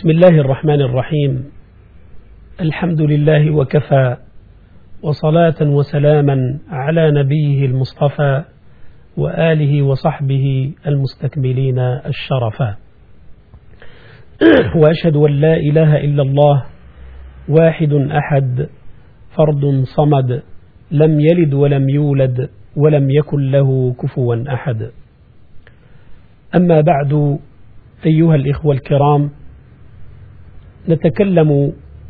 بسم الله الرحمن الرحيم. الحمد لله وكفى، وصلاة وسلاما على نبيه المصطفى وآله وصحبه المستكملين الشرفا، وأشهد أن لا إله إلا الله واحد أحد فرد صمد، لم يلد ولم يولد ولم يكن له كفوا أحد. أما بعد، أيها الإخوة الكرام، نتكلم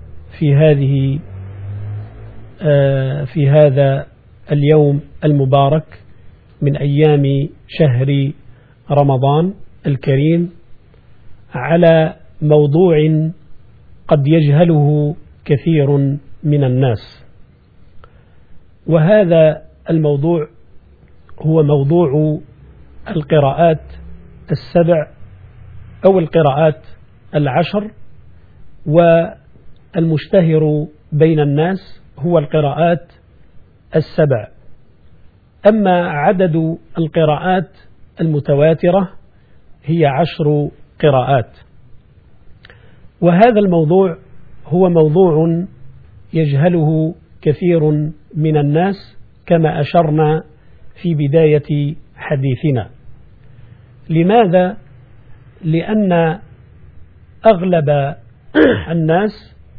في هذا اليوم المبارك من أيام شهر رمضان الكريم على موضوع قد يجهله كثير من الناس، وهذا الموضوع هو موضوع القراءات السبع أو القراءات العشر، والمشتهر بين الناس هو القراءات السبع. أما عدد القراءات المتواترة هي 10 قراءات. وهذا الموضوع هو موضوع يجهله كثير من الناس كما أشرنا في بداية حديثنا. لماذا؟ لأن أغلب الناس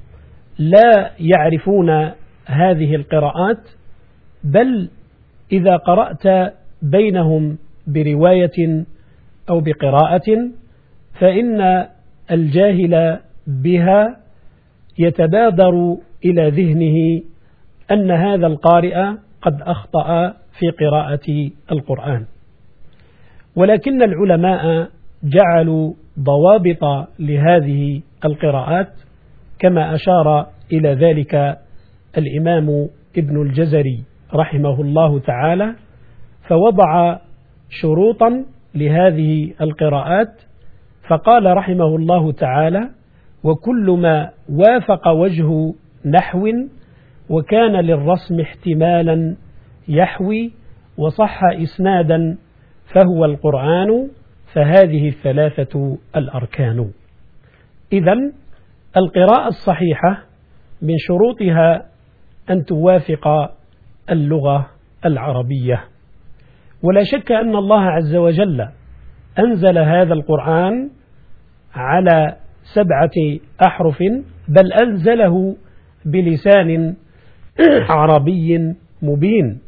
لا يعرفون هذه القراءات، بل إذا قرأت بينهم برواية أو بقراءة فإن الجاهل بها يتبادر إلى ذهنه أن هذا القارئ قد أخطأ في قراءة القرآن، ولكن العلماء جعلوا ضوابط لهذه القراءات كما أشار إلى ذلك الإمام ابن الجزري رحمه الله تعالى، فوضع شروطا لهذه القراءات، فقال رحمه الله تعالى: وكل ما وافق وجه نحو وكان للرسم احتمالا يحوي وصح إسنادا فهو القرآن، فهذه الثلاثة الأركان. إذن القراءة الصحيحة من شروطها أن توافق اللغة العربية، ولا شك أن الله عز وجل أنزل هذا القرآن على 7 أحرف، بل أنزله بلسان عربي مبين،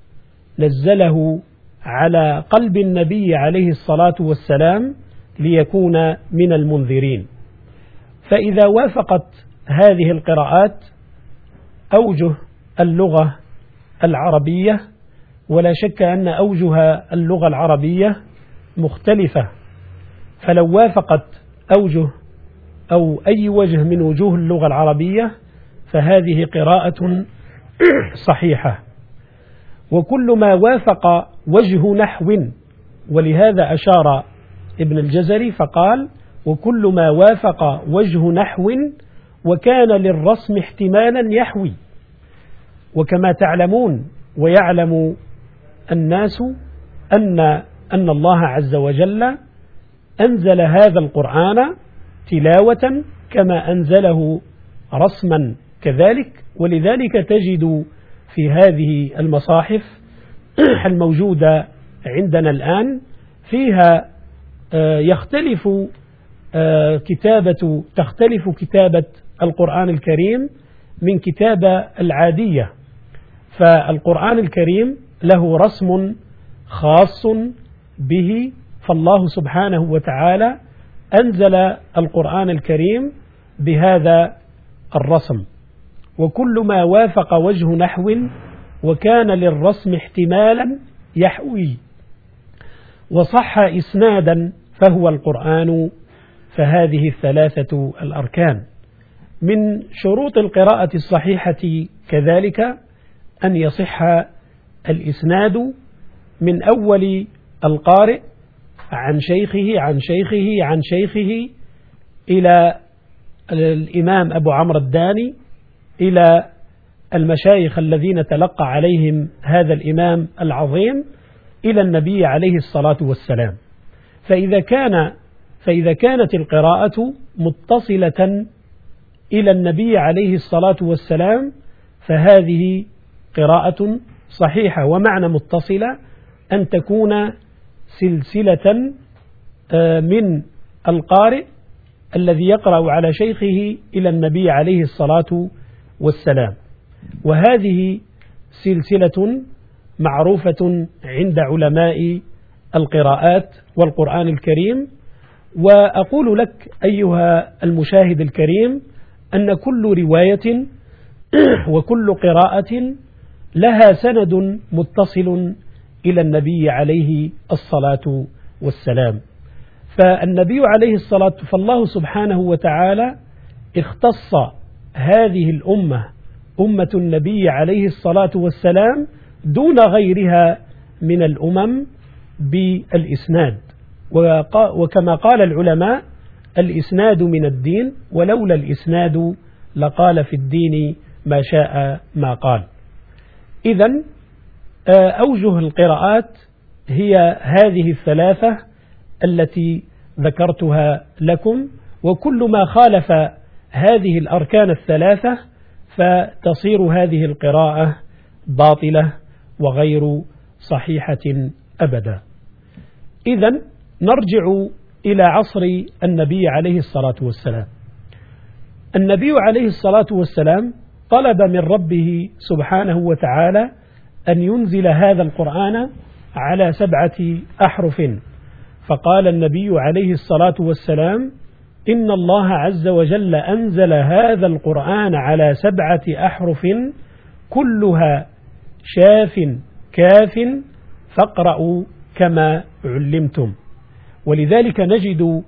نزله على قلب النبي عليه الصلاة والسلام ليكون من المنذرين. فإذا وافقت هذه القراءات أوجه اللغة العربية، ولا شك أن أوجه اللغة العربية مختلفة، فلو وافقت أوجه أو أي وجه من وجوه اللغة العربية فهذه قراءة صحيحة. وكل ما وافق وجه نحو، ولهذا أشار ابن الجزري فقال: وكل ما وافق وجه نحو وكان للرسم احتمالا يحوي. وكما تعلمون ويعلم الناس أن الله عز وجل أنزل هذا القرآن تلاوة كما أنزله رسما كذلك، ولذلك تجد في هذه المصاحف الموجودة عندنا الآن فيها تختلف كتابة القرآن الكريم من كتابة العادية، فالقرآن الكريم له رسم خاص به، فالله سبحانه وتعالى أنزل القرآن الكريم بهذا الرسم. وكل ما وافق وجه نحو وكان للرسم احتمالا يحوي وصح إسنادا فهو القرآن، فهذه الثلاثة الأركان. من شروط القراءة الصحيحة كذلك أن يصح الإسناد من أول القارئ عن شيخه عن شيخه عن شيخه إلى الإمام أبو عمرو الداني، إلى المشايخ الذين تلقى عليهم هذا الإمام العظيم، إلى النبي عليه الصلاة والسلام. فإذا كانت القراءة متصلة إلى النبي عليه الصلاة والسلام فهذه قراءة صحيحة. ومعنى متصلة أن تكون سلسلة من القارئ الذي يقرأ على شيخه إلى النبي عليه الصلاة والسلام. وهذه سلسلة معروفة عند علماء القراءات والقرآن الكريم. وأقول لك أيها المشاهد الكريم أن كل رواية وكل قراءة لها سند متصل إلى النبي عليه الصلاة والسلام. فالنبي عليه الصلاة فالله سبحانه وتعالى اختص هذه الأمة أمة النبي عليه الصلاة والسلام دون غيرها من الأمم بالإسناد. وكما قال العلماء الإسناد من الدين، ولولا الإسناد لقال في الدين ما شاء ما قال. إذن أوجه القراءات هي هذه الثلاثة التي ذكرتها لكم، وكل ما خالف هذه الأركان الثلاثة فتصير هذه القراءة باطلة وغير صحيحة أبدا. إذن نرجع إلى عصر النبي عليه الصلاة والسلام. النبي عليه الصلاة والسلام طلب من ربه سبحانه وتعالى أن ينزل هذا القرآن على 7 أحرف. فقال النبي عليه الصلاة والسلام إن الله عز وجل أنزل هذا القرآن على 7 أحرف كلها شاف كاف فاقرأوا كما علمتم. ولذلك نجد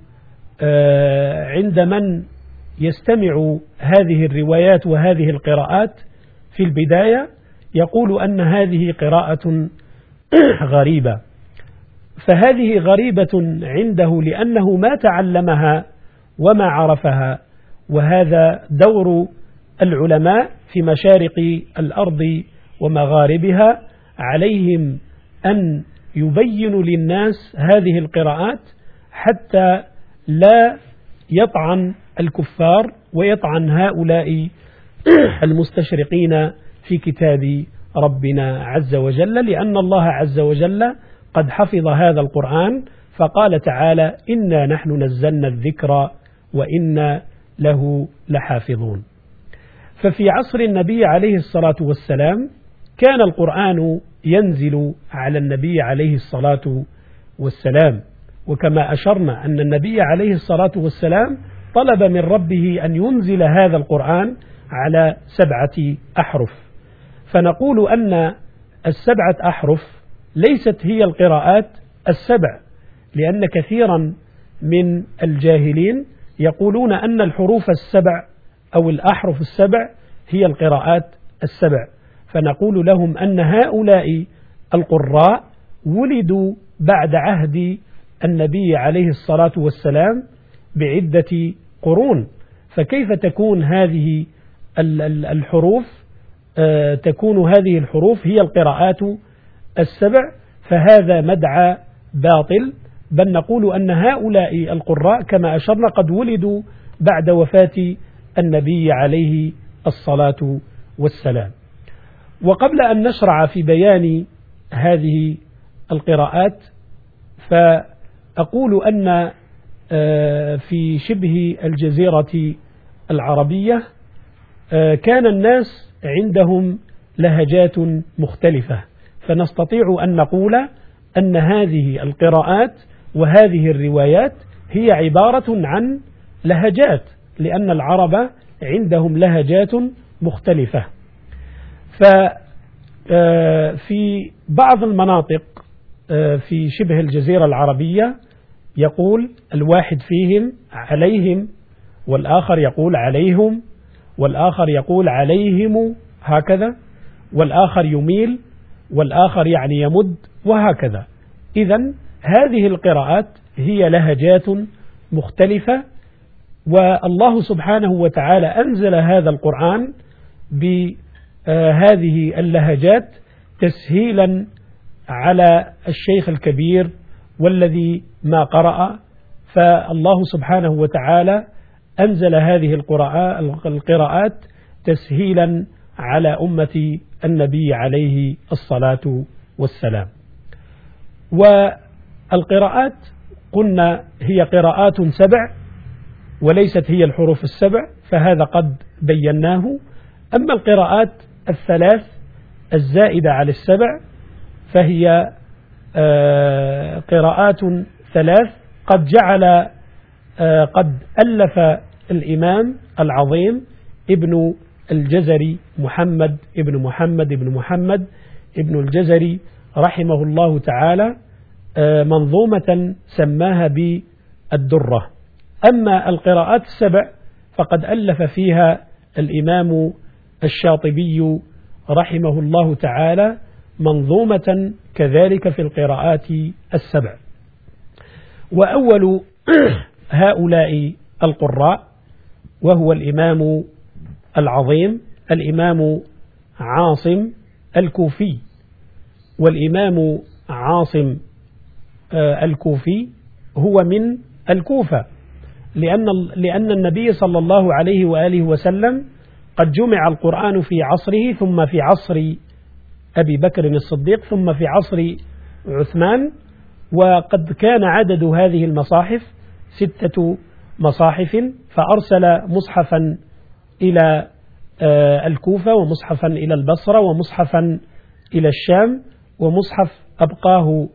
عند من يستمع هذه الروايات وهذه القراءات في البداية يقول أن هذه قراءة غريبة. فهذه غريبة عنده لأنه ما تعلمها وما عرفها. وهذا دور العلماء في مشارق الأرض ومغاربها، عليهم أن يبينوا للناس هذه القراءات حتى لا يطعن الكفار ويطعن هؤلاء المستشرقين في كتاب ربنا عز وجل، لأن الله عز وجل قد حفظ هذا القرآن فقال تعالى إنا نحن نزلنا الذكر وإنا له لحافظون. ففي عصر النبي عليه الصلاة والسلام كان القرآن ينزل على النبي عليه الصلاة والسلام. وكما أشرنا أن النبي عليه الصلاة والسلام طلب من ربه أن ينزل هذا القرآن على 7 أحرف. فنقول أن 7 أحرف ليست هي القراءات 7، لأن كثيرا من الجاهلين يقولون أن الحروف 7 أو الأحرف 7 هي القراءات 7. فنقول لهم أن هؤلاء القراء ولدوا بعد عهد النبي عليه الصلاة والسلام بعدة قرون، فكيف تكون هذه الحروف هذه الحروف هي القراءات 7؟ فهذا مدعى باطل. بل نقول أن هؤلاء القراء كما أشرنا قد ولدوا بعد وفاة النبي عليه الصلاة والسلام. وقبل أن نشرع في بيان هذه القراءات فأقول أن في شبه الجزيرة العربية كان الناس عندهم لهجات مختلفة، فنستطيع أن نقول أن هذه القراءات وهذه الروايات هي عبارة عن لهجات، لأن العرب عندهم لهجات مختلفة. ففي بعض المناطق في شبه الجزيرة العربية يقول الواحد فيهم عليهم، والآخر يقول عليهم، والآخر يقول عليهم هكذا، والآخر يميل، والآخر يعني يمد، وهكذا. إذن هذه القراءات هي لهجات مختلفة، والله سبحانه وتعالى أنزل هذا القرآن بهذه اللهجات تسهيلا على الشيخ الكبير والذي ما قرأ. فالله سبحانه وتعالى أنزل هذه القراءات تسهيلا على أمة النبي عليه الصلاة والسلام. والقراءات قلنا هي قراءات 7 وليست هي الحروف 7، فهذا قد بيناه. أما القراءات 3 الزائدة على 7 فهي قراءات 3 قد ألف الإمام العظيم ابن الجزري محمد ابن الجزري رحمه الله تعالى منظومة سماها بالدرة. أما القراءات 7 فقد ألف فيها الإمام الشاطبي رحمه الله تعالى منظومة كذلك في القراءات 7. وأول هؤلاء القراء وهو الإمام العظيم الإمام عاصم الكوفي. والإمام عاصم الكوفي هو من الكوفة، لأن النبي صلى الله عليه وآله وسلم قد جمع القرآن في عصره، ثم في عصر أبي بكر الصديق، ثم في عصر عثمان. وقد كان عدد هذه المصاحف 6 مصاحف، فأرسل مصحفا إلى الكوفة، ومصحفا إلى البصرة، ومصحفا إلى الشام، ومصحف أبقاه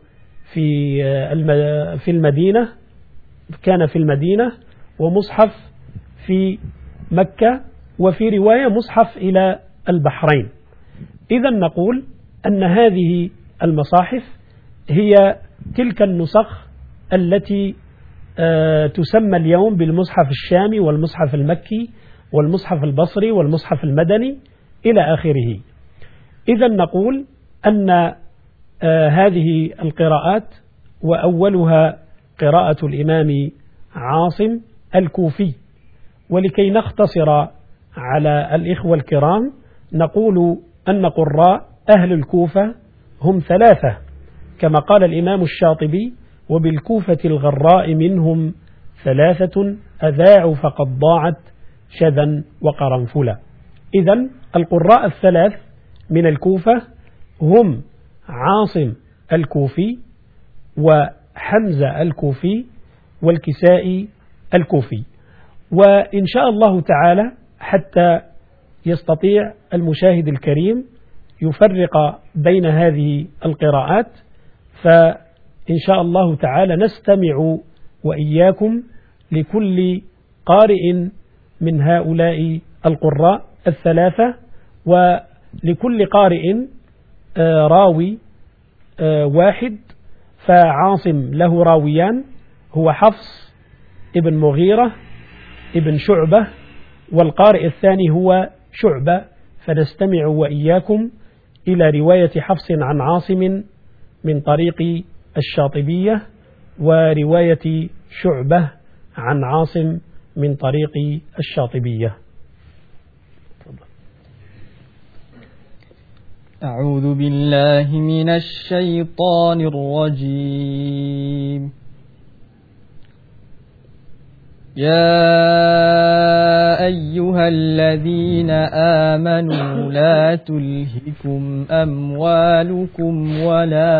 في المدينة، كان في المدينة، ومصحف في مكة، وفي رواية مصحف إلى البحرين. إذا نقول أن هذه المصاحف هي تلك النسخ التي تسمى اليوم بالمصحف الشامي والمصحف المكي والمصحف البصري والمصحف المدني إلى آخره. إذا نقول أن هذه القراءات وأولها قراءة الإمام عاصم الكوفي. ولكي نختصر على الإخوة الكرام نقول أن قراء أهل الكوفة هم 3 كما قال الإمام الشاطبي: وبالكوفة الغراء منهم 3 أذاعوا فقد ضاعت شذا وقرنفلا. إذن القراء 3 من الكوفة هم عاصم الكوفي، وحمزة الكوفي، والكسائي الكوفي. وإن شاء الله تعالى حتى يستطيع المشاهد الكريم يفرق بين هذه القراءات، فإن شاء الله تعالى نستمع وإياكم لكل قارئ من هؤلاء القراء 3، ولكل قارئ راوي واحد. فعاصم له راويان، هو حفص ابن مغيرة ابن شعبة، والقارئ الثاني هو شعبة. فنستمع وإياكم إلى رواية حفص عن عاصم من طريق الشاطبية، ورواية شعبة عن عاصم من طريق الشاطبية. أعوذ بالله من الشيطان الرجيم. يا أيها الذين آمنوا لا تلهكم أموالكم ولا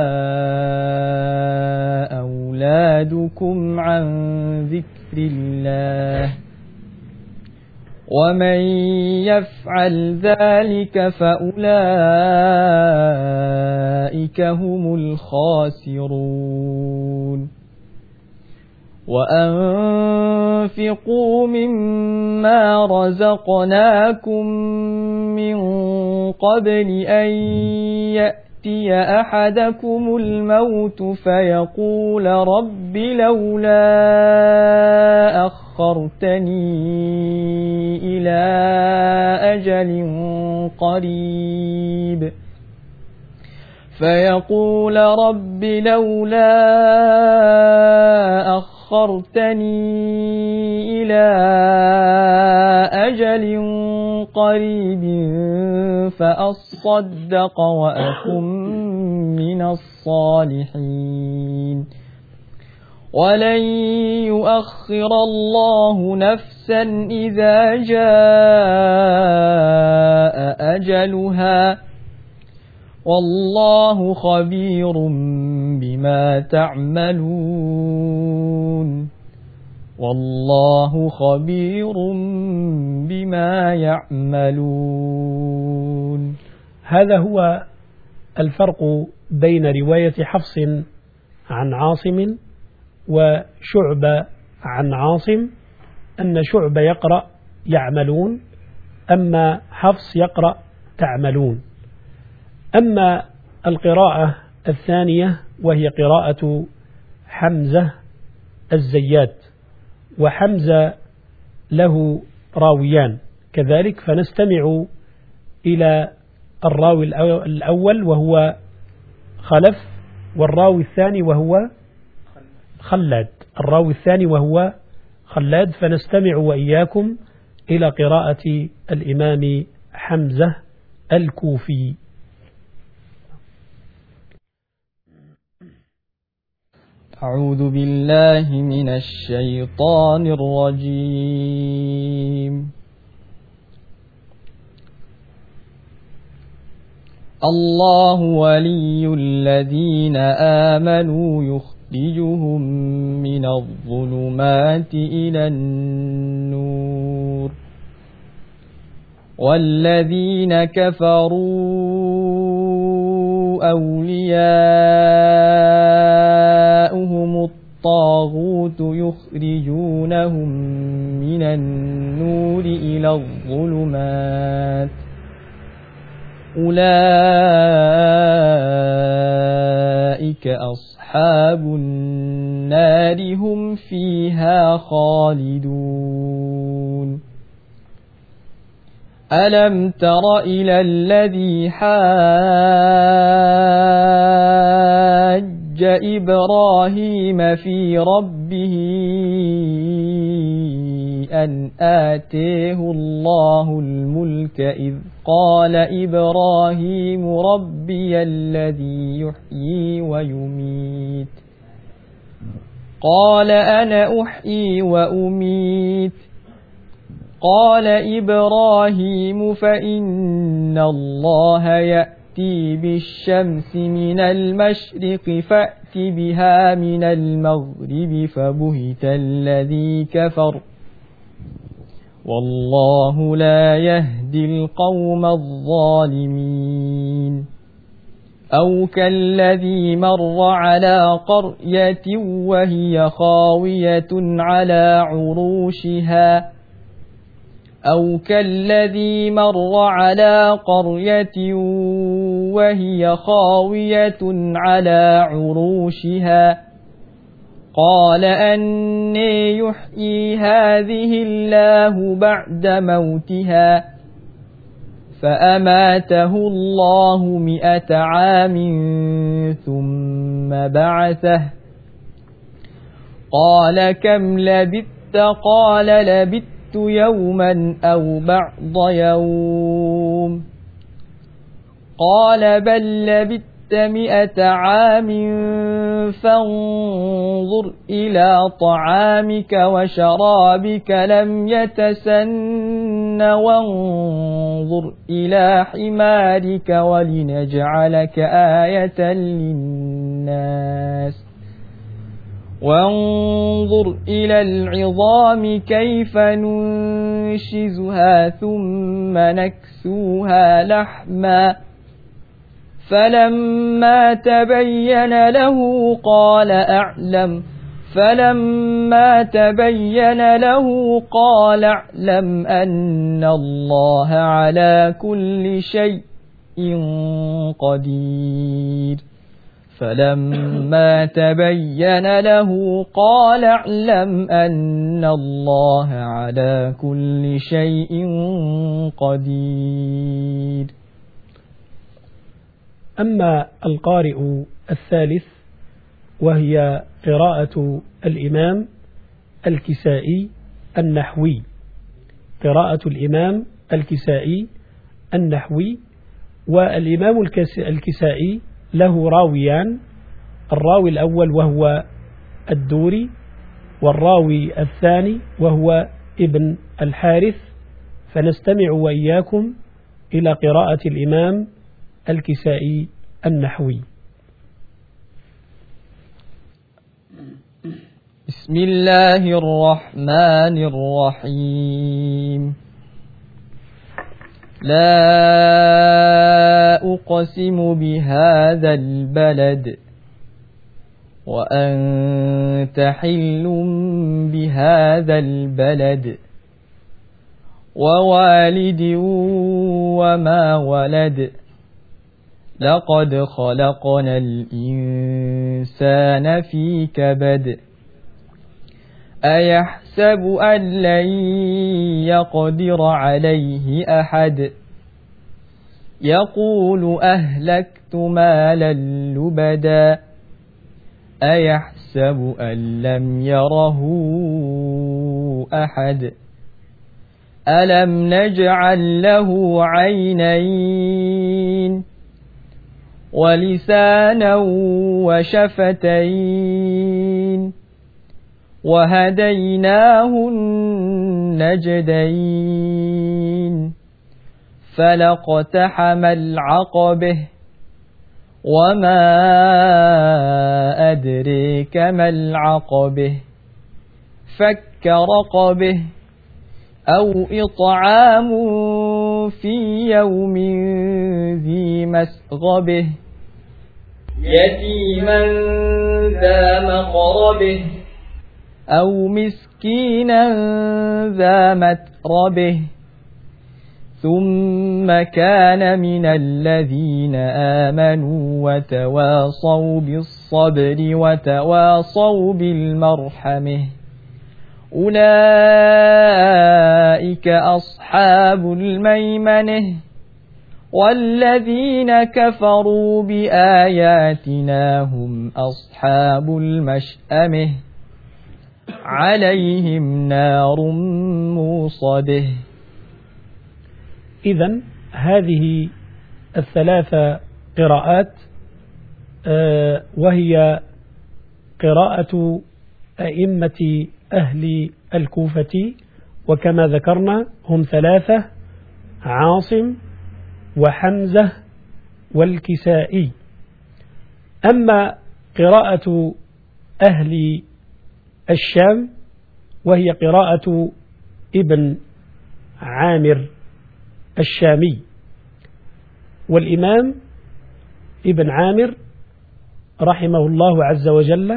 أولادكم عن ذكر الله، ومن يفعل ذلك فأولئك هم الخاسرون. وأنفقوا مما رزقناكم من قبل أن يأتي أحدكم الموت فيقول رب لولا أخرتني إلى أجل قريب فأصدق وأكن من الصالحين. ولن يؤخر الله نفسا إذا جاء أجلها والله خبير بما تعملون والله خبير بما يعملون. هذا هو الفرق بين رواية حفص عن عاصم وشعبة عن عاصم، أن شعبة يقرأ يعملون، أما حفص يقرأ تعملون. أما القراءة الثانية وهي قراءة حمزة الزيات، وحمزة له راويان كذلك، فنستمع إلى الراوي الأول وهو خلف، والراوي الثاني وهو خلاد، الراوي الثاني وهو خلاد، فنستمع وإياكم إلى قراءة الإمام حمزة الكوفي. أعوذ بالله من الشيطان الرجيم. الله ولي الذين آمنوا يخرجهم من الظلمات إلى النور، والذين كفروا أولياؤهم الطاغوت يخرجونهم من النور إلى الظلمات، أولئك أصحاب النار هم فيها خالدون. ألم تر إلى الذي حاج إبراهيم في ربه أن آتيه الله الملك إذ قال إبراهيم ربي الذي يحيي ويميت، قال أنا أحيي وأميت، قال إبراهيم فإن الله يأتي بالشمس من المشرق فأت بها من المغرب فبهت الذي كفر والله لا يهدي القوم الظالمين. أو كالذي مر على قرية وهي خاوية على عروشها، أو كالذي مر على قرية وهي خاوية على عروشها قال أني يحيي هذه الله بعد موتها، فأماته الله 100 عام ثم بعثه، قال كم لبثت؟ قال لبثت يوما أو بعض يوم، قال بل لبثت 100 عام فانظر إلى طعامك وشرابك لم يتسن وانظر إلى حمارك ولنجعلك آية للناس، وانظر إلى العظام كيف ننشزها ثم نكسوها لحما، فلما تبين له قال أعلم، فلما تبين له قال أعلم أن الله على كل شيء قدير، فلما تبين له قال اعلم أن الله على كل شيء قدير. أما القارئ الثالث وهي قراءة الإمام الكسائي النحوي، قراءة الإمام الكسائي النحوي. والإمام الكسائي له راويان، الراوي الأول وهو الدوري، والراوي الثاني وهو ابن الحارث. فنستمع وإياكم إلى قراءة الإمام الكسائي النحوي. بسم الله الرحمن الرحيم. لا أقسم بهذا البلد وأنت حل بهذا البلد ووالد وما ولد لقد خلقنا الإنسان في كبد أيحسب أن لن يقدر عليه أحد يقول أهلكت مالا لبدا أيحسب أن لم يره أحد ألم نجعل له عينين ولسانا وشفتين وهديناه النجدين فلاقتحم العقبة وما أدريك ما العقبة فك رقبه أو إطعام في يوم ذي مسغبه يتيما ذا مقربه أو مسكينا ذا متربه ثم كان من الذين آمنوا وتواصوا بالصبر وتواصوا بالمرحمة أولئك أصحاب الميمنة والذين كفروا بآياتنا هم أصحاب المشأمة عليهم نار موصده. إذن هذه الثلاث قراءات وهي قراءة أئمة أهل الكوفة، وكما ذكرنا هم ثلاثة: عاصم وحمزة والكسائي. أما قراءة أهل الشام وهي قراءة ابن عامر الشامي، والإمام ابن عامر رحمه الله عز وجل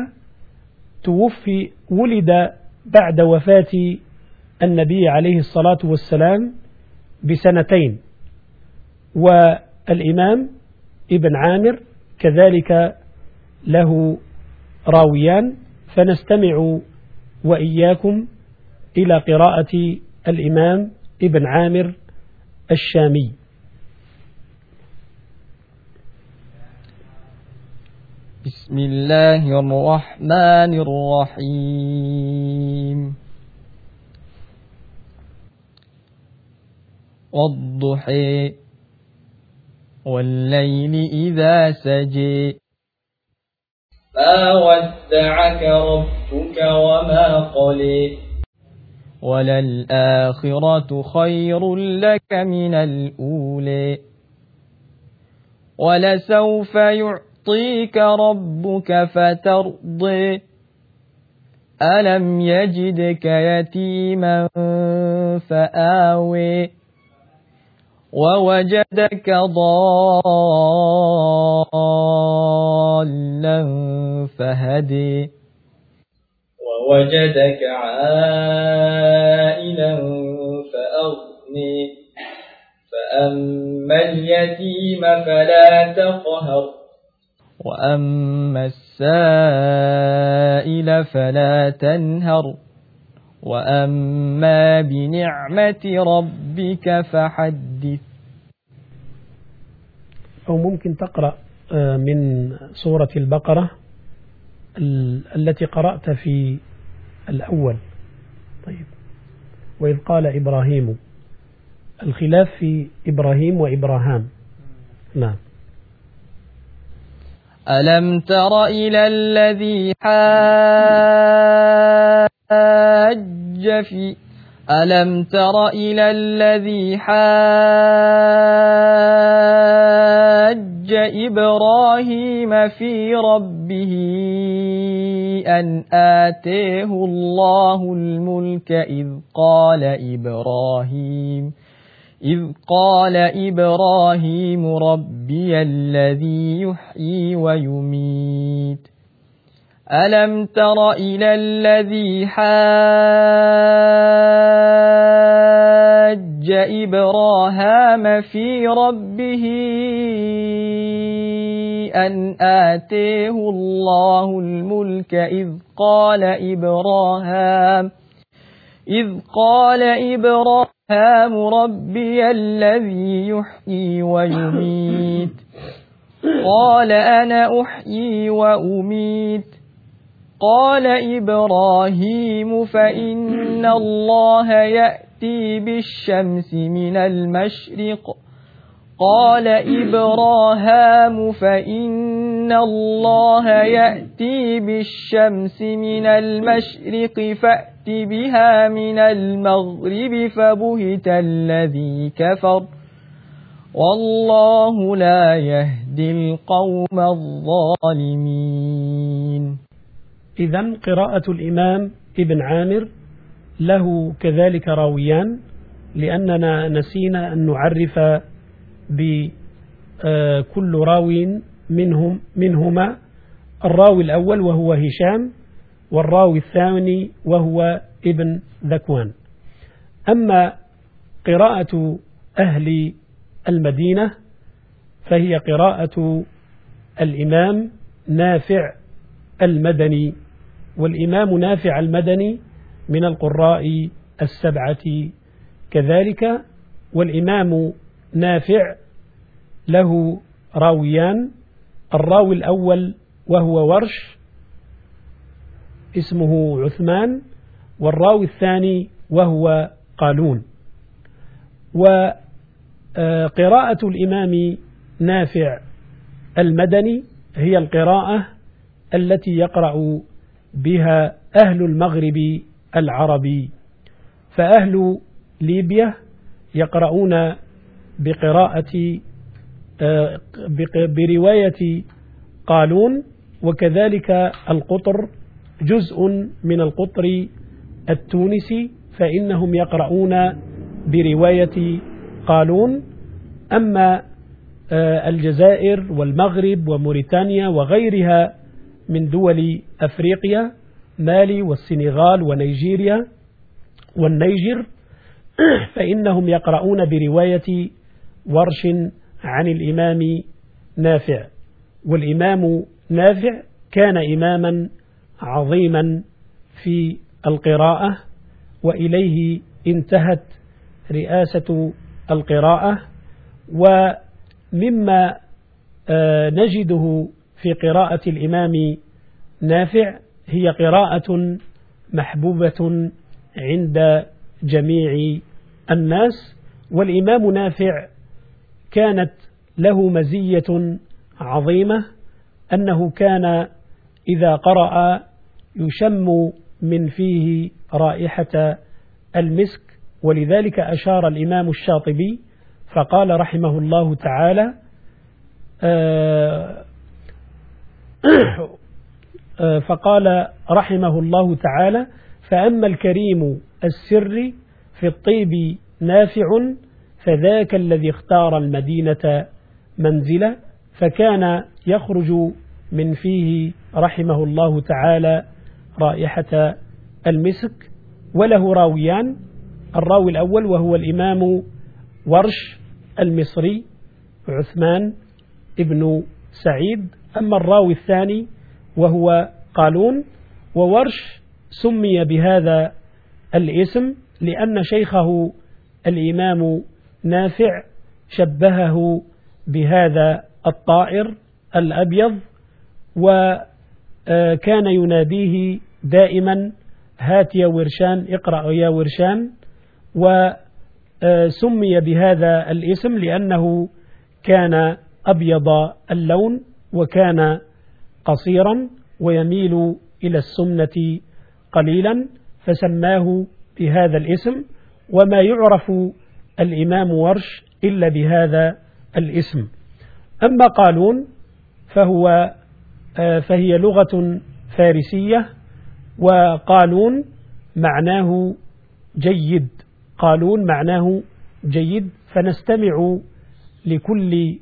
ولد بعد وفاة النبي عليه الصلاة والسلام ب2 والإمام ابن عامر كذلك له راويان. فنستمع وإياكم إلى قراءة الإمام ابن عامر الشامي. بسم الله الرحمن الرحيم. والضحى والليل إذا سجى ما ودعك ربك وما قلى وللآخرة خير لك من الأولى ولسوف يعطيك ربك فترضى ألم يجدك يتيما فآوى ووجدك ضالا فهدي ووجدك عائلا فأغني فأما اليتيم فلا تقهر وأما السائل فلا تنهر وأما بنعمة ربك فحدث. أو ممكن تقرأ من سورة البقرة التي قرأت في الأول. طيب. وإذ قال إبراهيم، الخلاف في إبراهيم وإبراهام. نعم. ألم تر إلى الذي حاج إبراهيم في ربه أن آتيه الله الملك إذ قال إبراهيم ربي الذي يحيي ويميت ألم تر إلى الذي حاج إبراهيم في ربه أن آتيه الله الملك إذ قال إبراهيم ربي الذي يحيي ويميت قال أنا أحيي وأميت قال إبراهيم فإن الله يأتي بالشمس من المشرق فأت بها من المغرب فبهت الذي كفر والله لا يهدي القوم الظالمين. إذن قراءة الإمام ابن عامر له كذلك راويان، لأننا نسينا أن نعرف بكل راوي منهما الراوي الأول وهو هشام، والراوي الثاني وهو ابن ذكوان. أما قراءة أهل المدينة فهي قراءة الإمام نافع المدني، والإمام نافع المدني من القراء السبعة كذلك. والإمام نافع له راويان، الراوي الأول وهو ورش اسمه عثمان، والراوي الثاني وهو قالون. وقراءة الإمام نافع المدني هي القراءة التي يقرأ بها أهل المغرب العربي، فأهل ليبيا يقرؤون برواية قالون، وكذلك القطر جزء من القطر التونسي فإنهم يقرؤون برواية قالون. أما الجزائر والمغرب وموريتانيا وغيرها من دول أفريقيا، مالي والسنغال ونيجيريا والنيجر، فإنهم يقرؤون برواية ورش عن الإمام نافع. والإمام نافع كان إماما عظيما في القراءة، وإليه انتهت رئاسة القراءة. ومما نجده في قراءة الإمام نافع هي قراءة محبوبة عند جميع الناس. والإمام نافع كانت له مزية عظيمة، أنه كان إذا قرأ يشم من فيه رائحة المسك، ولذلك أشار الإمام الشاطبي فقال رحمه الله تعالى فأما الكريم السر في الطيب نافع فذاك الذي اختار المدينة منزلا، فكان يخرج من فيه رحمه الله تعالى رائحة المسك. وله راويان، الراوي الأول وهو الإمام ورش المصري عثمان ابن سعيد، أما الراوي الثاني وهو قالون. وورش سمي بهذا الاسم لأن شيخه الإمام نافع شبهه بهذا الطائر الأبيض، وكان يناديه دائما هات يا ورشان، اقرأ يا ورشان. وسمي بهذا الاسم لأنه كان أبيض اللون وكان قصيرا ويميل إلى السمنة قليلا، فسماه بهذا الاسم، وما يعرف الإمام ورش إلا بهذا الاسم. أما قالون فهي لغة فارسية، وقالون معناه جيد، قالون معناه جيد، فنستمع لكل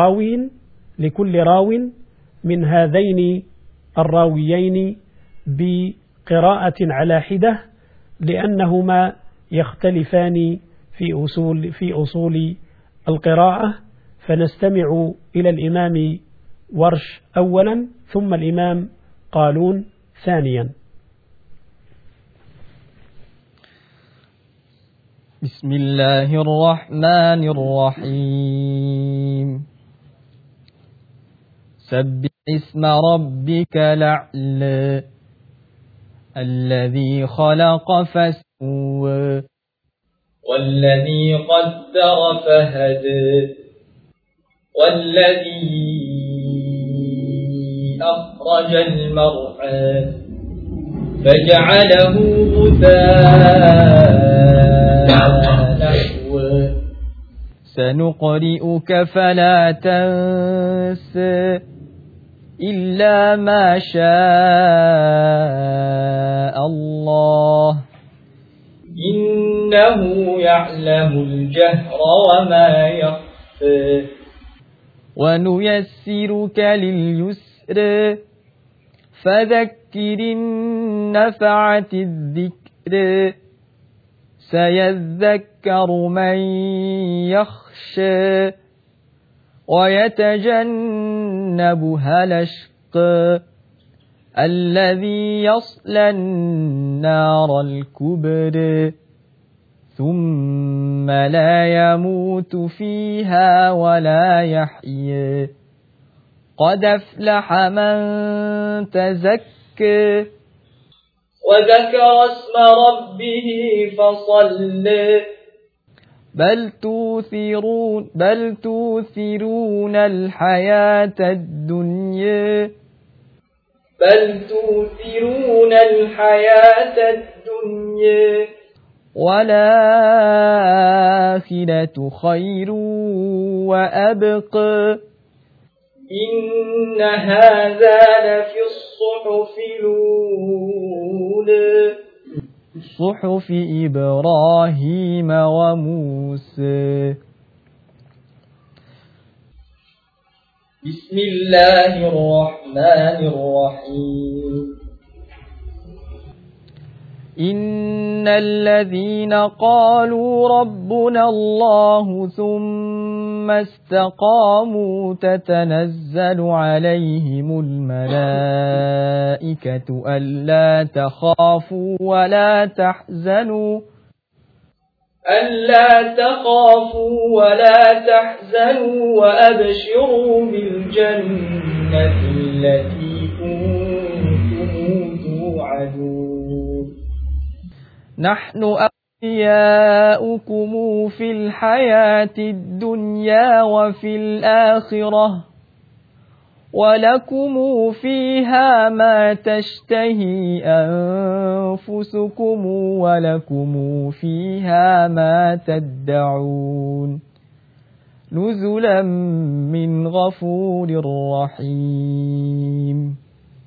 راو من هذين الراويين بقراءة على حدة، لأنهما يختلفان في أصول القراءة. فنستمع إلى الإمام ورش أولا، ثم الإمام قالون ثانيا. بسم الله الرحمن الرحيم. سبح اسم ربك الأعلى الذي خلق فسوى والذي قدر فهدى والذي أخرج المرعى فجعله غثاء نحوا سنقرئك فلا تنسى إلا ما شاء الله إنه يعلم الجهر وما يخفى ونيسرك لليسر فذكر النفعة الذكر سيذكر من يخشى ويتجنبها الأشقى الذي يصلى النار الكبرى ثم لا يموت فيها ولا يحيى قد أفلح من تزكى وذكر اسم ربه فصلى بل توثرون الحياة الدنيا والآخرة خير وأبقى إن هذا لفي الصحف الأولى صحف إبراهيم وموسى. بسم الله الرحمن الرحيم. إن الذين قالوا ربنا الله ثم استقاموا تتنزل عليهم الملائكة ألا تخافوا ولا تحزنوا وأبشروا بالجنة التي كنتم توعدون نحن أولياؤكم في الحياة الدنيا وفي الآخرة ولكم فيها ما تشتهي أنفسكم ولكم فيها ما تدعون نزلا من غفور رحيم.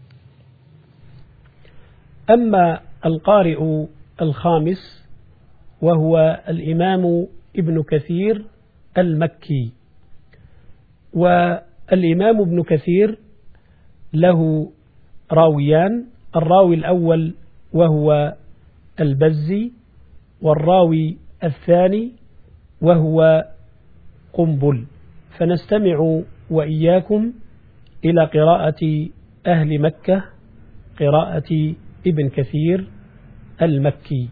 أما القارئ الخامس وهو الإمام ابن كثير المكي، والإمام ابن كثير له راويان، الراوي الأول وهو البزي، والراوي الثاني وهو قنبل. فنستمع وإياكم إلى قراءة أهل مكة، قراءة ابن كثير المكي.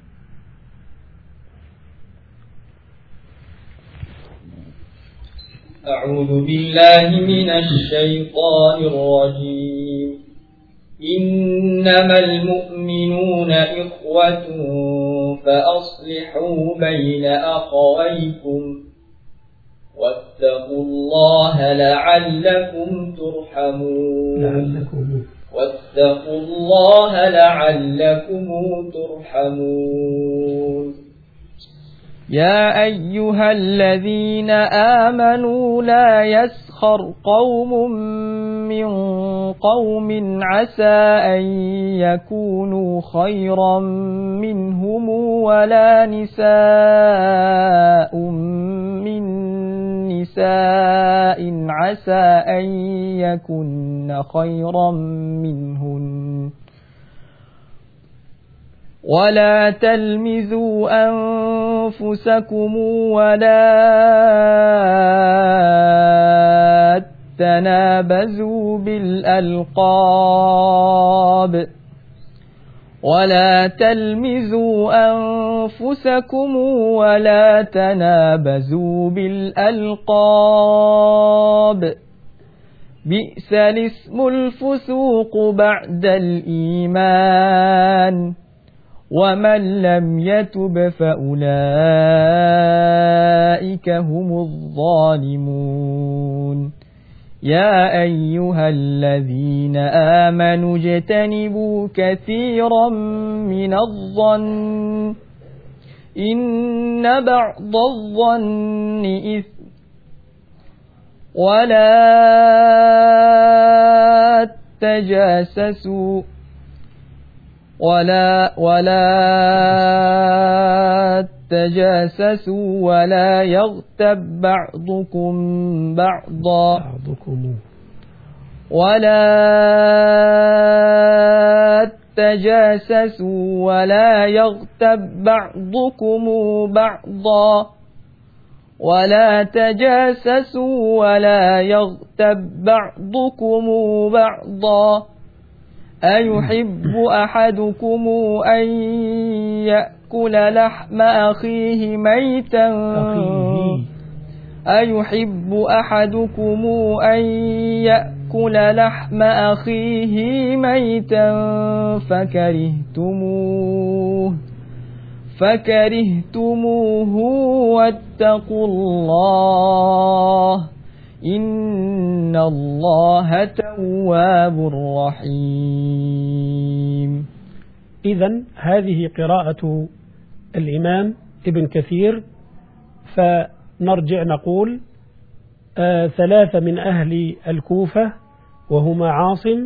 أعوذ بالله من الشيطان الرجيم. إنما المؤمنون إخوة فأصلحوا بين أخويكم واتقوا الله لعلكم ترحمون واتقوا الله لعلكم ترحمون. يا أيها الذين آمنوا لا يسخر قوم من قوم عسى أن يكونوا خيرا منهم ولا نساء من نساء عسى أن يكن خيرا منهن ولا تلمزوا أنفسكم ولا تنابزوا بالألقاب ولا تلمزوا أنفسكم ولا تنابزوا بالألقاب بئس الاسم الفسوق بعد الإيمان ومن لم يتب فأولئك هم الظالمون. يا أيها الذين آمنوا اجتنبوا كثيرا من الظن إن بعض الظن إثم ولا تجاسسوا ولا يغتب بعضكم بعضا ولا تجاسسوا ولا يغتب بعضكم بعضا ولا تجاسسوا ولا يغتب بعضكم بعضا أيحب أحدكم أن يأكل لحم أخيه ميتا أيحب أحدكم أن يأكل لحم أخيه ميتا فكرهتموه واتقوا الله إن الله تواب رحيم. إذن هذه قراءة الإمام ابن كثير. فنرجع نقول ثلاثة من أهل الكوفة وهما عاصم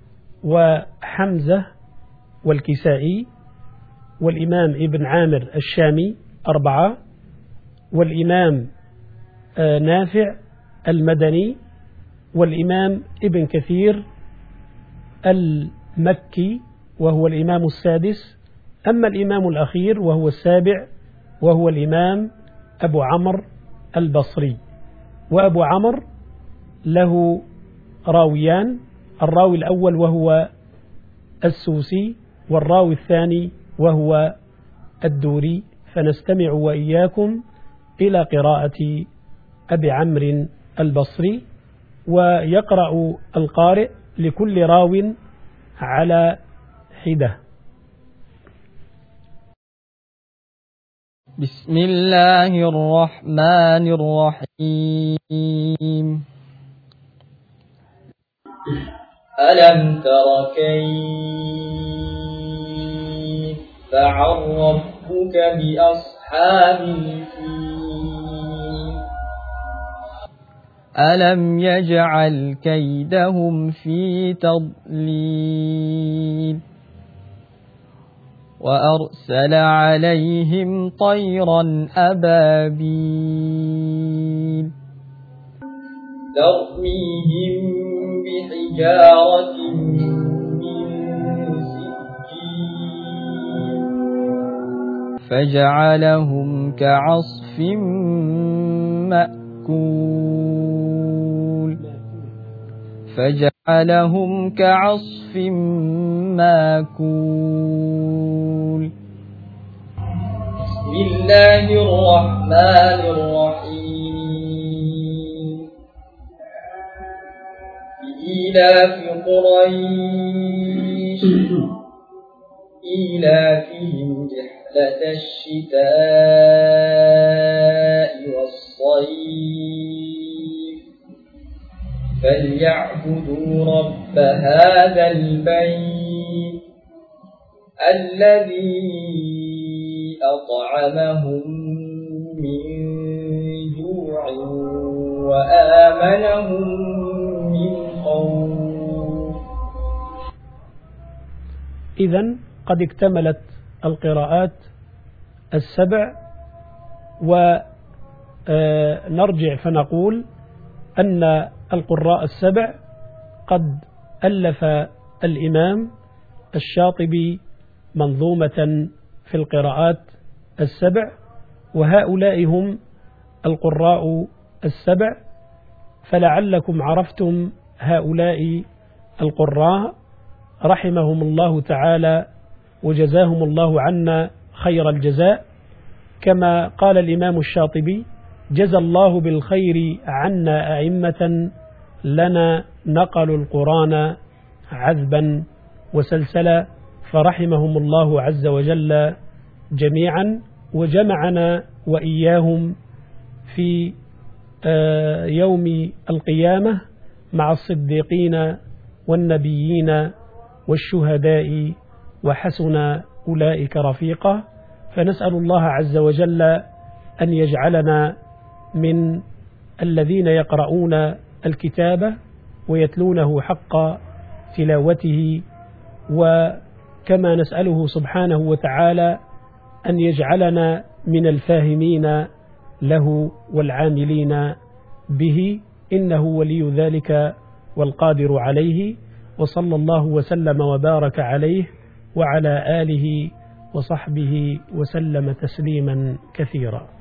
وحمزة والكسائي والإمام ابن عامر الشامي 4 والإمام نافع المدني والإمام ابن كثير المكي وهو الإمام السادس. أما الإمام الأخير وهو السابع وهو الإمام أبو عمرو البصري. وأبو عمرو له راويان، الراوي الأول وهو السوسي والراوي الثاني وهو الدوري. فنستمع وإياكم إلى قراءة أبي عمرو البصري، ويقرأ القارئ لكل راو على حدة. بسم الله الرحمن الرحيم. ألم تر كيف فعل ربك بأصحاب الفيل ألم يجعل كيدهم في تضليل وأرسل عليهم طيرا أبابيل ترميهم بحجارة من سجيل فجعلهم كعصف مأكول. بسم الله الرحمن الرحيم. إيلاف قريش إيلافهم رحلة الشتاء والصيف فليعبدوا رب هذا البيت الذي أطعمهم من جوع وآمنهم من خوف. إذن قد اكتملت القراءات السبع، ونرجع فنقول أن القراء السبع قد ألف الإمام الشاطبي منظومة في القراءات السبع، وهؤلاء هم القراء السبع. فلعلكم عرفتم هؤلاء القراء رحمهم الله تعالى وجزاهم الله عنا خير الجزاء، كما قال الإمام الشاطبي: جزى الله بالخير عنا أئمة لنا نقلوا القرآن عذبا وسلسلا، فرحمهم الله عز وجل جميعا، وجمعنا وإياهم في يوم القيامة مع الصديقين والنبيين والشهداء وحسن أولئك رفيقا. فنسأل الله عز وجل أن يجعلنا من الذين يقرؤون الكتاب ويتلونه حق تلاوته، وكما نسأله سبحانه وتعالى أن يجعلنا من الفاهمين له والعاملين به، إنه ولي ذلك والقادر عليه. وصلى الله وسلم وبارك عليه وعلى آله وصحبه وسلم تسليما كثيرا.